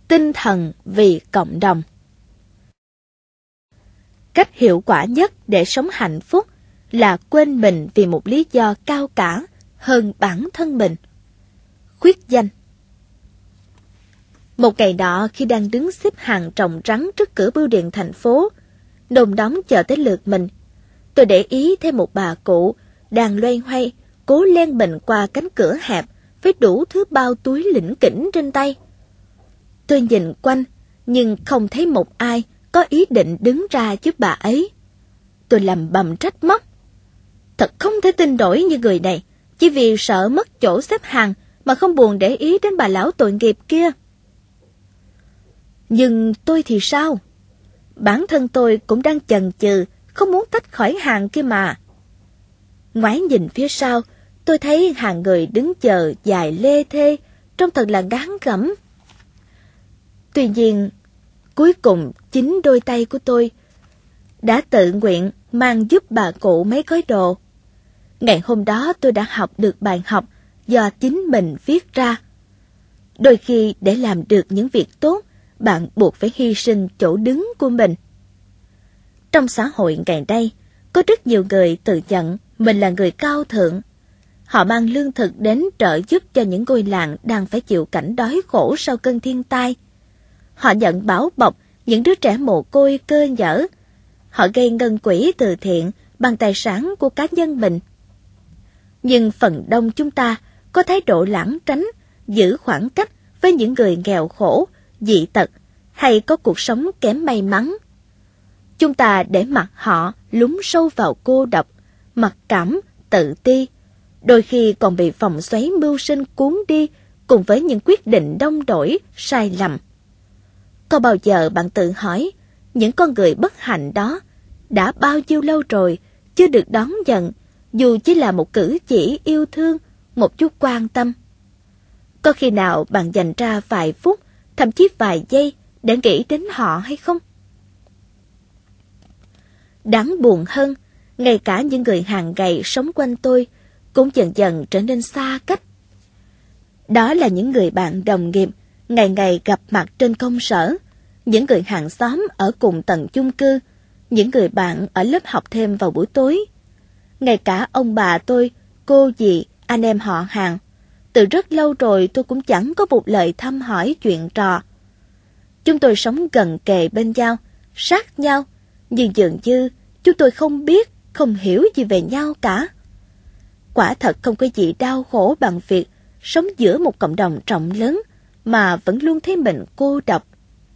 tinh thần vì cộng đồng. Cách hiệu quả nhất để sống hạnh phúc là quên mình vì một lý do cao cả hơn bản thân mình. Khuyết danh. Một ngày nọ, khi đang đứng xếp hàng trồng trắng trước cửa bưu điện thành phố, đồn đóng chờ tới lượt mình, tôi để ý thấy một bà cụ đang loay hoay cố len mình qua cánh cửa hẹp với đủ thứ bao túi lỉnh kỉnh trên tay. Tôi nhìn quanh nhưng không thấy một ai có ý định đứng ra giúp bà ấy. Tôi lầm bầm trách móc. Thật không thể tin nổi như người này, chỉ vì sợ mất chỗ xếp hàng mà không buồn để ý đến bà lão tội nghiệp kia. Nhưng tôi thì sao? Bản thân tôi cũng đang chần chừ, không muốn tách khỏi hàng kia mà. Ngoái nhìn phía sau, tôi thấy hàng người đứng chờ dài lê thê, trông thật là ngán ngẩm. Tuy nhiên, cuối cùng chính đôi tay của tôi đã tự nguyện mang giúp bà cụ mấy gói đồ. Ngày hôm đó tôi đã học được bài học do chính mình viết ra. Đôi khi để làm được những việc tốt, bạn buộc phải hy sinh chỗ đứng của mình. Trong xã hội ngày nay, có rất nhiều người tự nhận mình là người cao thượng. Họ mang lương thực đến trợ giúp cho những ngôi làng đang phải chịu cảnh đói khổ sau cơn thiên tai. Họ nhận bảo bọc những đứa trẻ mồ côi cơ nhở. Họ gây ngân quỹ từ thiện bằng tài sản của cá nhân mình. Nhưng phần đông chúng ta có thái độ lảng tránh, giữ khoảng cách với những người nghèo khổ, dị tật hay có cuộc sống kém may mắn. Chúng ta để mặc họ lún sâu vào cô độc, mặc cảm, tự ti, đôi khi còn bị vòng xoáy mưu sinh cuốn đi cùng với những quyết định đông đổi, sai lầm. Có bao giờ bạn tự hỏi, những con người bất hạnh đó đã bao nhiêu lâu rồi chưa được đón nhận, dù chỉ là một cử chỉ yêu thương, một chút quan tâm? Có khi nào bạn dành ra vài phút, thậm chí vài giây để nghĩ đến họ hay không? Đáng buồn hơn, ngay cả những người hàng ngày sống quanh tôi cũng dần dần trở nên xa cách. Đó là những người bạn đồng nghiệp, ngày ngày gặp mặt trên công sở, những người hàng xóm ở cùng tầng chung cư, những người bạn ở lớp học thêm vào buổi tối. Ngay cả ông bà tôi, cô dì, anh em họ hàng, từ rất lâu rồi tôi cũng chẳng có một lời thăm hỏi chuyện trò. Chúng tôi sống gần kề bên nhau, sát nhau, nhưng dường như chúng tôi không biết, không hiểu gì về nhau cả. Quả thật không có gì đau khổ bằng việc sống giữa một cộng đồng rộng lớn mà vẫn luôn thấy mình cô độc.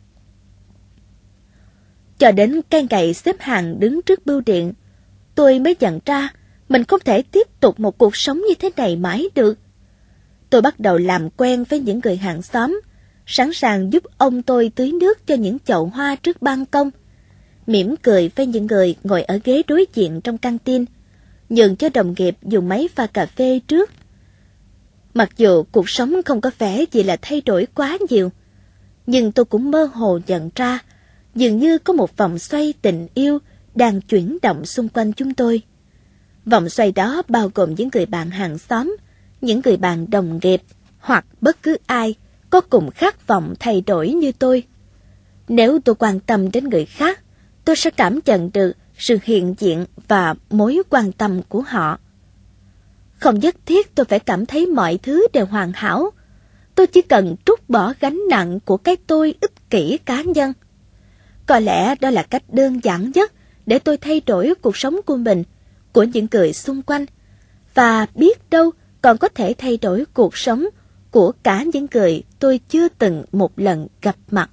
Cho đến cái ngày xếp hàng đứng trước bưu điện, tôi mới nhận ra mình không thể tiếp tục một cuộc sống như thế này mãi được. Tôi bắt đầu làm quen với những người hàng xóm, sẵn sàng giúp ông tôi tưới nước cho những chậu hoa trước ban công, mỉm cười với những người ngồi ở ghế đối diện trong căng tin, nhường cho đồng nghiệp dùng máy pha cà phê trước. Mặc dù cuộc sống không có vẻ gì là thay đổi quá nhiều, nhưng tôi cũng mơ hồ nhận ra dường như có một vòng xoay tình yêu đang chuyển động xung quanh chúng tôi. Vòng xoay đó bao gồm những người bạn hàng xóm, những người bạn đồng nghiệp, hoặc bất cứ ai có cùng khát vọng thay đổi như tôi. Nếu tôi quan tâm đến người khác, tôi sẽ cảm nhận được sự hiện diện và mối quan tâm của họ. Không nhất thiết tôi phải cảm thấy mọi thứ đều hoàn hảo. Tôi chỉ cần trút bỏ gánh nặng của cái tôi ích kỷ cá nhân. Có lẽ đó là cách đơn giản nhất để tôi thay đổi cuộc sống của mình, của những người xung quanh, và biết đâu còn có thể thay đổi cuộc sống của cả những người tôi chưa từng một lần gặp mặt.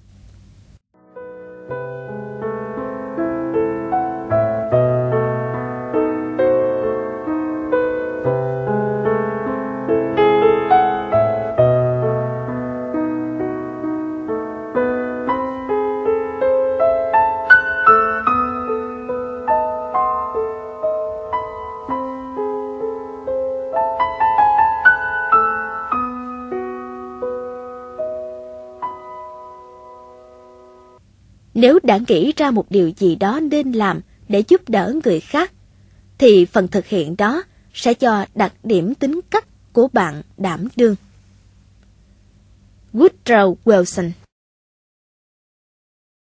Nếu đã nghĩ ra một điều gì đó nên làm để giúp đỡ người khác, thì phần thực hiện đó sẽ do đặc điểm tính cách của bạn đảm đương. Woodrow Wilson.